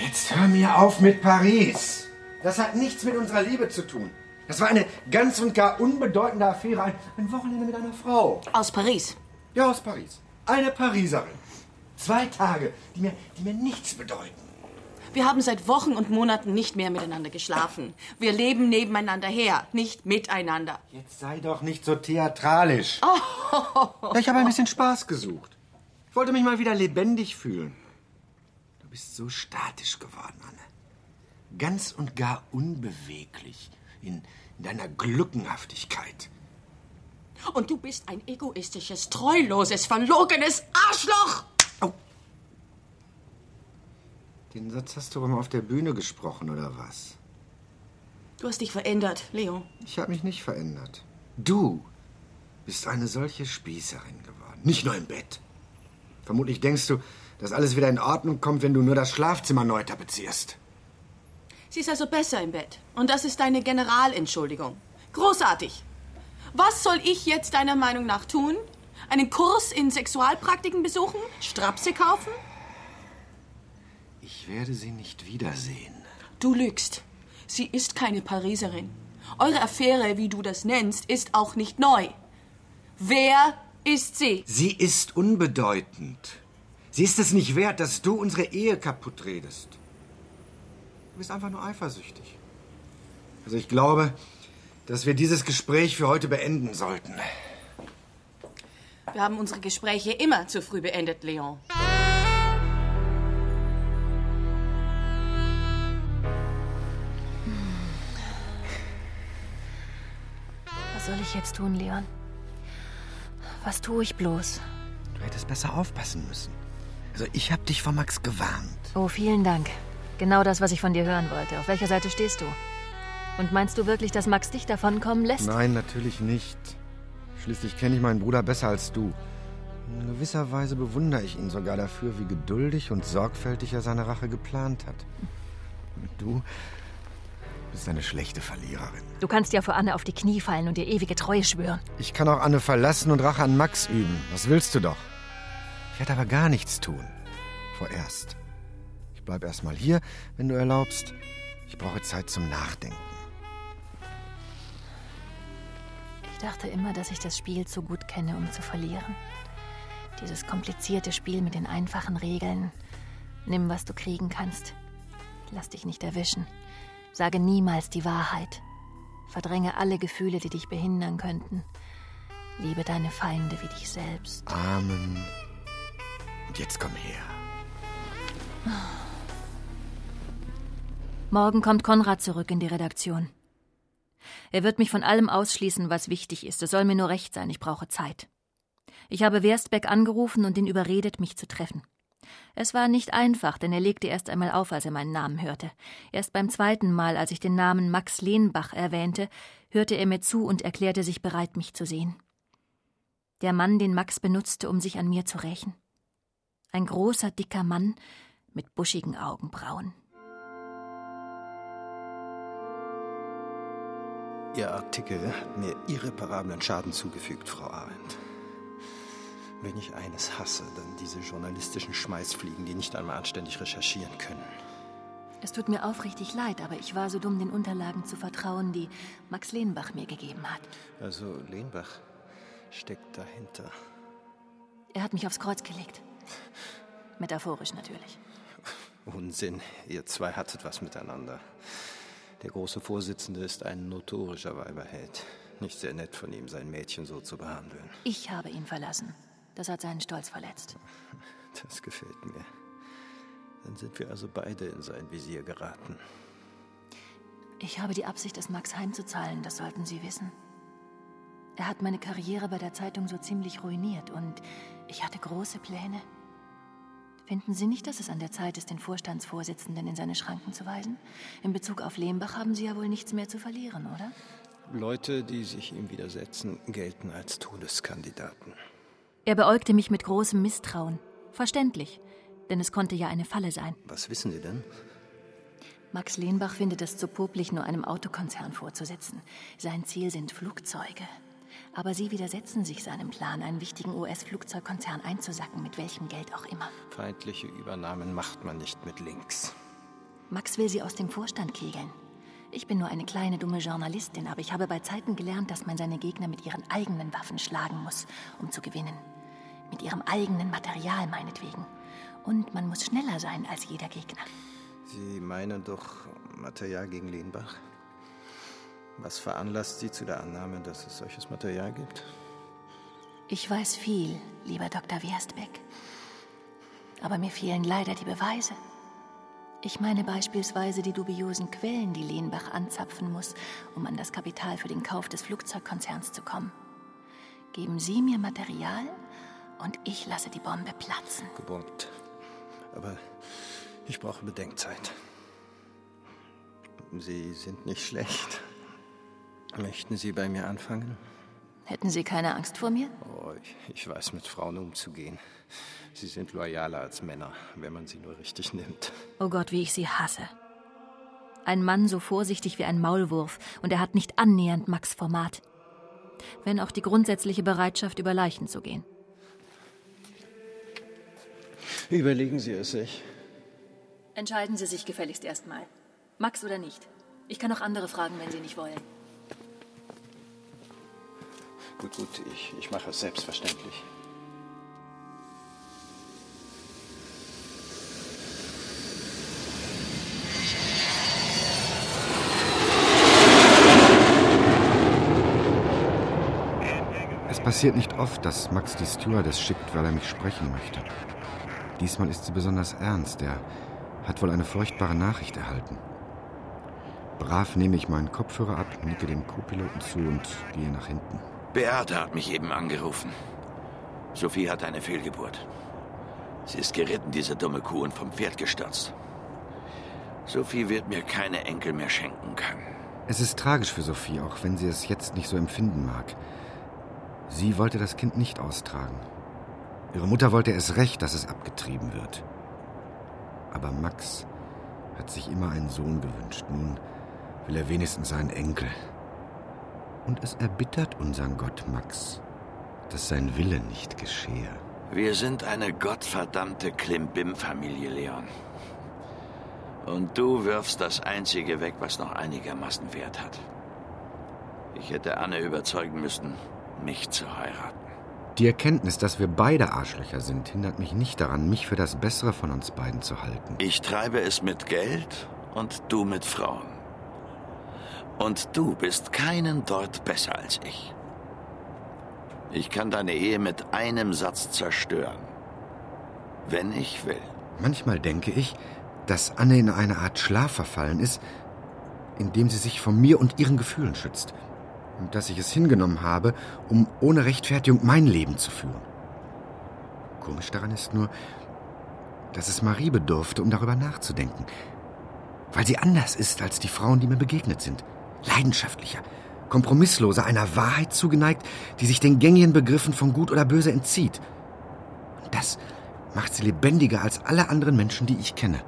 Jetzt hör mir auf mit Paris. Das hat nichts mit unserer Liebe zu tun. Das war eine ganz und gar unbedeutende Affäre. Ein Wochenende mit einer Frau. Aus Paris? Ja, aus Paris. Eine Pariserin. 2 Tage, die mir nichts bedeuten. Wir haben seit Wochen und Monaten nicht mehr miteinander geschlafen. Wir leben nebeneinander her, nicht miteinander. Jetzt sei doch nicht so theatralisch. Ja, ich habe ein bisschen Spaß gesucht. Ich wollte mich mal wieder lebendig fühlen. Du bist so statisch geworden, Anne. Ganz und gar unbeweglich in deiner Gluckenhaftigkeit. Und du bist ein egoistisches, treuloses, verlogenes Arschloch! Oh. Den Satz hast du aber mal auf der Bühne gesprochen, oder was? Du hast dich verändert, Leo. Ich habe mich nicht verändert. Du bist eine solche Spießerin geworden. Nicht nur im Bett. Vermutlich denkst du, dass alles wieder in Ordnung kommt, wenn du nur das Schlafzimmer neu tapezierst. Sie ist also besser im Bett. Und das ist deine Generalentschuldigung. Großartig. Was soll ich jetzt deiner Meinung nach tun? Einen Kurs in Sexualpraktiken besuchen? Strapse kaufen? Ich werde sie nicht wiedersehen. Du lügst. Sie ist keine Pariserin. Eure Affäre, wie du das nennst, ist auch nicht neu. Wer ist sie? Sie ist unbedeutend. Sie ist es nicht wert, dass du unsere Ehe kaputt redest. Du bist einfach nur eifersüchtig. Also ich glaube, dass wir dieses Gespräch für heute beenden sollten. Wir haben unsere Gespräche immer zu früh beendet, Leon. Was soll ich jetzt tun, Leon? Was tue ich bloß? Du hättest besser aufpassen müssen. Also ich habe dich vor Max gewarnt. Oh, vielen Dank. Genau das, was ich von dir hören wollte. Auf welcher Seite stehst du? Und meinst du wirklich, dass Max dich davonkommen lässt? Nein, natürlich nicht. Schließlich kenne ich meinen Bruder besser als du. In gewisser Weise bewundere ich ihn sogar dafür, wie geduldig und sorgfältig er seine Rache geplant hat. Und du bist eine schlechte Verliererin. Du kannst ja vor Anne auf die Knie fallen und ihr ewige Treue schwören. Ich kann auch Anne verlassen und Rache an Max üben. Das willst du doch. Ich werde aber gar nichts tun. Vorerst. Ich bleib erst mal hier, wenn du erlaubst. Ich brauche Zeit zum Nachdenken. Ich dachte immer, dass ich das Spiel zu gut kenne, um zu verlieren. Dieses komplizierte Spiel mit den einfachen Regeln. Nimm, was du kriegen kannst. Lass dich nicht erwischen. Sage niemals die Wahrheit. Verdränge alle Gefühle, die dich behindern könnten. Liebe deine Feinde wie dich selbst. Amen. Und jetzt komm her. Morgen kommt Konrad zurück in die Redaktion. Er wird mich von allem ausschließen, was wichtig ist. Es soll mir nur recht sein, ich brauche Zeit. Ich habe Werstbeck angerufen und ihn überredet, mich zu treffen. Es war nicht einfach, denn er legte erst einmal auf, als er meinen Namen hörte. Erst beim 2. Mal, als ich den Namen Max Lenbach erwähnte, hörte er mir zu und erklärte sich bereit, mich zu sehen. Der Mann, den Max benutzte, um sich an mir zu rächen. Ein großer, dicker Mann mit buschigen Augenbrauen. Ihr Artikel hat mir irreparablen Schaden zugefügt, Frau Arendt. Wenn ich eines hasse, dann diese journalistischen Schmeißfliegen, die nicht einmal anständig recherchieren können. Es tut mir aufrichtig leid, aber ich war so dumm, den Unterlagen zu vertrauen, die Max Lenbach mir gegeben hat. Also Lenbach steckt dahinter. Er hat mich aufs Kreuz gelegt. Metaphorisch natürlich. Unsinn, ihr zwei hattet was miteinander. Der große Vorsitzende ist ein notorischer Weiberheld. Nicht sehr nett von ihm, sein Mädchen so zu behandeln. Ich habe ihn verlassen. Das hat seinen Stolz verletzt. Das gefällt mir. Dann sind wir also beide in sein Visier geraten. Ich habe die Absicht, es Max heimzuzahlen, das sollten Sie wissen. Er hat meine Karriere bei der Zeitung so ziemlich ruiniert und ich hatte große Pläne. Finden Sie nicht, dass es an der Zeit ist, den Vorstandsvorsitzenden in seine Schranken zu weisen? In Bezug auf Lenbach haben Sie ja wohl nichts mehr zu verlieren, oder? Leute, die sich ihm widersetzen, gelten als Todeskandidaten. Er beäugte mich mit großem Misstrauen. Verständlich, denn es konnte ja eine Falle sein. Was wissen Sie denn? Max Lenbach findet es zu popelig, nur einem Autokonzern vorzusitzen. Sein Ziel sind Flugzeuge. Aber Sie widersetzen sich seinem Plan, einen wichtigen US-Flugzeugkonzern einzusacken, mit welchem Geld auch immer. Feindliche Übernahmen macht man nicht mit links. Max will sie aus dem Vorstand kegeln. Ich bin nur eine kleine, dumme Journalistin, aber ich habe bei Zeiten gelernt, dass man seine Gegner mit ihren eigenen Waffen schlagen muss, um zu gewinnen. Mit ihrem eigenen Material meinetwegen. Und man muss schneller sein als jeder Gegner. Sie meinen doch Material gegen Lehnbach? Was veranlasst Sie zu der Annahme, dass es solches Material gibt? Ich weiß viel, lieber Dr. Wierstbeck. Aber mir fehlen leider die Beweise. Ich meine beispielsweise die dubiosen Quellen, die Lehnbach anzapfen muss, um an das Kapital für den Kauf des Flugzeugkonzerns zu kommen. Geben Sie mir Material und ich lasse die Bombe platzen. Gebongt. Aber ich brauche Bedenkzeit. Sie sind nicht schlecht. Möchten Sie bei mir anfangen? Hätten Sie keine Angst vor mir? Oh, ich weiß, mit Frauen umzugehen. Sie sind loyaler als Männer, wenn man sie nur richtig nimmt. Oh Gott, wie ich sie hasse. Ein Mann so vorsichtig wie ein Maulwurf, und er hat nicht annähernd Max' Format. Wenn auch die grundsätzliche Bereitschaft, über Leichen zu gehen. Überlegen Sie es sich. Entscheiden Sie sich gefälligst erstmal. Max oder nicht. Ich kann auch andere fragen, wenn Sie nicht wollen. Gut, ich mache es selbstverständlich. Es passiert nicht oft, dass Max die Stewardess schickt, weil er mich sprechen möchte. Diesmal ist sie besonders ernst. Er hat wohl eine furchtbare Nachricht erhalten. Brav nehme ich meinen Kopfhörer ab, nicke dem Co-Piloten zu und gehe nach hinten. Beate hat mich eben angerufen. Sophie hat eine Fehlgeburt. Sie ist geritten, diese dumme Kuh, und vom Pferd gestürzt. Sophie wird mir keine Enkel mehr schenken können. Es ist tragisch für Sophie, auch wenn sie es jetzt nicht so empfinden mag. Sie wollte das Kind nicht austragen. Ihre Mutter wollte erst recht, dass es abgetrieben wird. Aber Max hat sich immer einen Sohn gewünscht. Nun will er wenigstens einen Enkel. Und es erbittert unseren Gott, Max, dass sein Wille nicht geschehe. Wir sind eine gottverdammte Klimbim-Familie, Leon. Und du wirfst das Einzige weg, was noch einigermaßen Wert hat. Ich hätte Anne überzeugen müssen, mich zu heiraten. Die Erkenntnis, dass wir beide Arschlöcher sind, hindert mich nicht daran, mich für das Bessere von uns beiden zu halten. Ich treibe es mit Geld und du mit Frauen. Und du bist keinen dort besser als ich. Ich kann deine Ehe mit einem Satz zerstören. Wenn ich will. Manchmal denke ich, dass Anne in eine Art Schlaf verfallen ist, indem sie sich vor mir und ihren Gefühlen schützt. Und dass ich es hingenommen habe, um ohne Rechtfertigung mein Leben zu führen. Komisch daran ist nur, dass es Marie bedurfte, um darüber nachzudenken. Weil sie anders ist als die Frauen, die mir begegnet sind. Leidenschaftlicher, kompromissloser, einer Wahrheit zugeneigt, die sich den gängigen Begriffen von Gut oder Böse entzieht. Und das macht sie lebendiger als alle anderen Menschen, die ich kenne.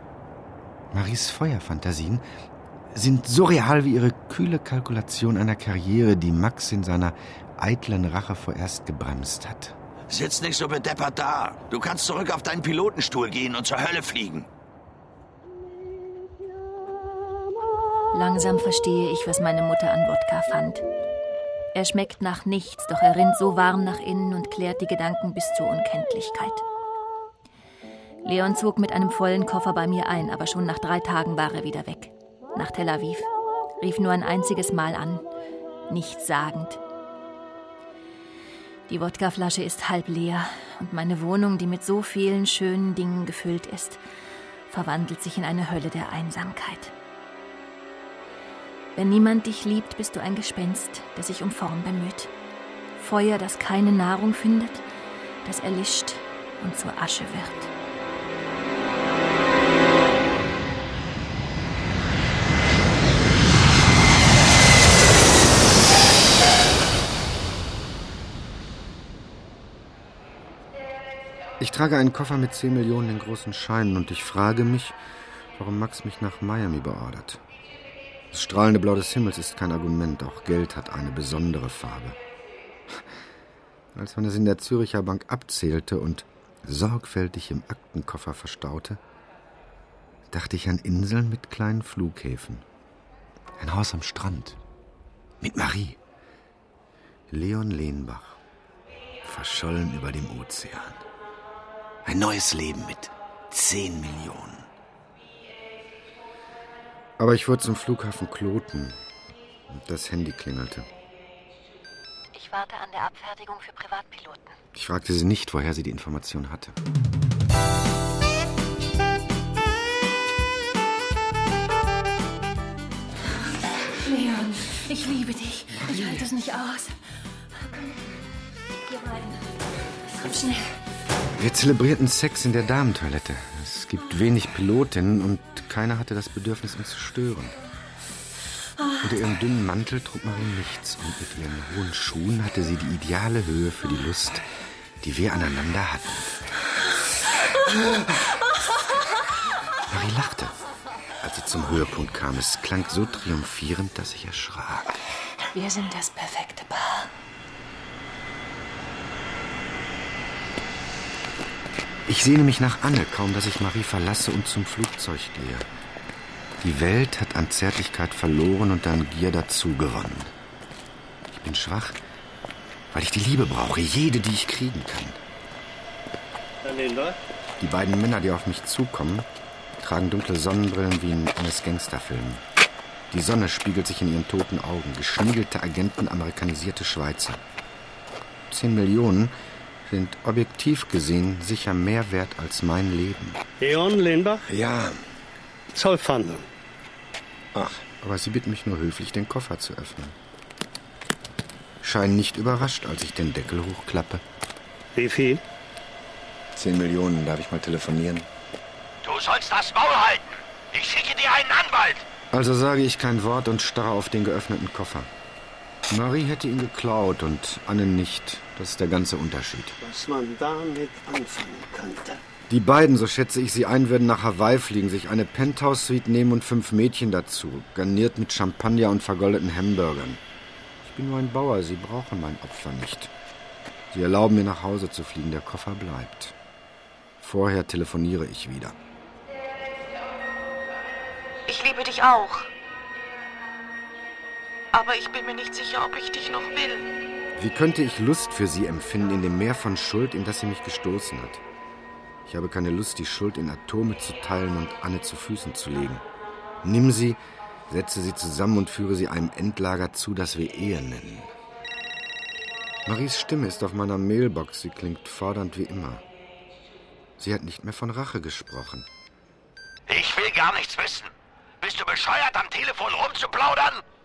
Maries Feuerfantasien sind so real wie ihre kühle Kalkulation einer Karriere, die Max in seiner eitlen Rache vorerst gebremst hat. Sitz nicht so bedeppert da. Du kannst zurück auf deinen Pilotenstuhl gehen und zur Hölle fliegen. Langsam verstehe ich, was meine Mutter an Wodka fand. Er schmeckt nach nichts, doch er rinnt so warm nach innen und klärt die Gedanken bis zur Unkenntlichkeit. Leon zog mit einem vollen Koffer bei mir ein, aber schon nach 3 Tagen war er wieder weg. Nach Tel Aviv, rief nur ein einziges Mal an, nichtssagend. Die Wodkaflasche ist halb leer und meine Wohnung, die mit so vielen schönen Dingen gefüllt ist, verwandelt sich in eine Hölle der Einsamkeit. Wenn niemand dich liebt, bist du ein Gespenst, das sich um Form bemüht. Feuer, das keine Nahrung findet, das erlischt und zur Asche wird. Ich trage einen Koffer mit 10 Millionen in großen Scheinen und ich frage mich, warum Max mich nach Miami beordert. Das strahlende Blau des Himmels ist kein Argument, auch Geld hat eine besondere Farbe. Als man es in der Züricher Bank abzählte und sorgfältig im Aktenkoffer verstaute, dachte ich an Inseln mit kleinen Flughäfen. Ein Haus am Strand. Mit Marie. Leon Lenbach. Verschollen über dem Ozean. Ein neues Leben mit 10 Millionen. Aber ich fuhr zum Flughafen Kloten und das Handy klingelte. Ich warte an der Abfertigung für Privatpiloten. Ich fragte sie nicht, woher sie die Information hatte. Leon, ich liebe dich. Ich halte es nicht aus. Ihr beiden. Komm schnell. Wir zelebrierten Sex in der Damentoilette. Es gibt wenig Pilotinnen und keiner hatte das Bedürfnis, uns zu stören. Unter ihrem dünnen Mantel trug Marie nichts und mit ihren hohen Schuhen hatte sie die ideale Höhe für die Lust, die wir aneinander hatten. Marie lachte, als sie zum Höhepunkt kam. Es klang so triumphierend, dass ich erschrak. Wir sind das perfekte Paar. Ich sehne mich nach Anne, kaum dass ich Marie verlasse und zum Flugzeug gehe. Die Welt hat an Zärtlichkeit verloren und an Gier dazu gewonnen. Ich bin schwach, weil ich die Liebe brauche, jede, die ich kriegen kann. Herr Lenbach? Die beiden Männer, die auf mich zukommen, tragen dunkle Sonnenbrillen wie in eines Gangsterfilmen. Die Sonne spiegelt sich in ihren toten Augen. Geschniegelte Agenten, amerikanisierte Schweizer. 10 Millionen sind objektiv gesehen sicher mehr wert als mein Leben. Leon Lenbach? Ja. Zollfahndung. Ach, aber Sie bitten mich nur höflich, den Koffer zu öffnen. Scheinen nicht überrascht, als ich den Deckel hochklappe. Wie viel? 10 Millionen, darf ich mal telefonieren? Du sollst das Maul halten. Ich schicke dir einen Anwalt. Also sage ich kein Wort und starre auf den geöffneten Koffer. Marie hätte ihn geklaut und Anne nicht. Das ist der ganze Unterschied. Was man damit anfangen könnte. Die beiden, so schätze ich sie ein, würden nach Hawaii fliegen, sich eine Penthouse-Suite nehmen und 5 Mädchen dazu, garniert mit Champagner und vergoldeten Hamburgern. Ich bin nur ein Bauer, sie brauchen mein Opfer nicht. Sie erlauben mir, nach Hause zu fliegen, der Koffer bleibt. Vorher telefoniere ich wieder. Ich liebe dich auch. Aber ich bin mir nicht sicher, ob ich dich noch will. Wie könnte ich Lust für sie empfinden in dem Meer von Schuld, in das sie mich gestoßen hat? Ich habe keine Lust, die Schuld in Atome zu teilen und Anne zu Füßen zu legen. Nimm sie, setze sie zusammen und führe sie einem Endlager zu, das wir Ehe nennen. Maries Stimme ist auf meiner Mailbox. Sie klingt fordernd wie immer. Sie hat nicht mehr von Rache gesprochen. Ich will gar nichts wissen. Bist du bescheuert, am Telefon rumzuplaudern?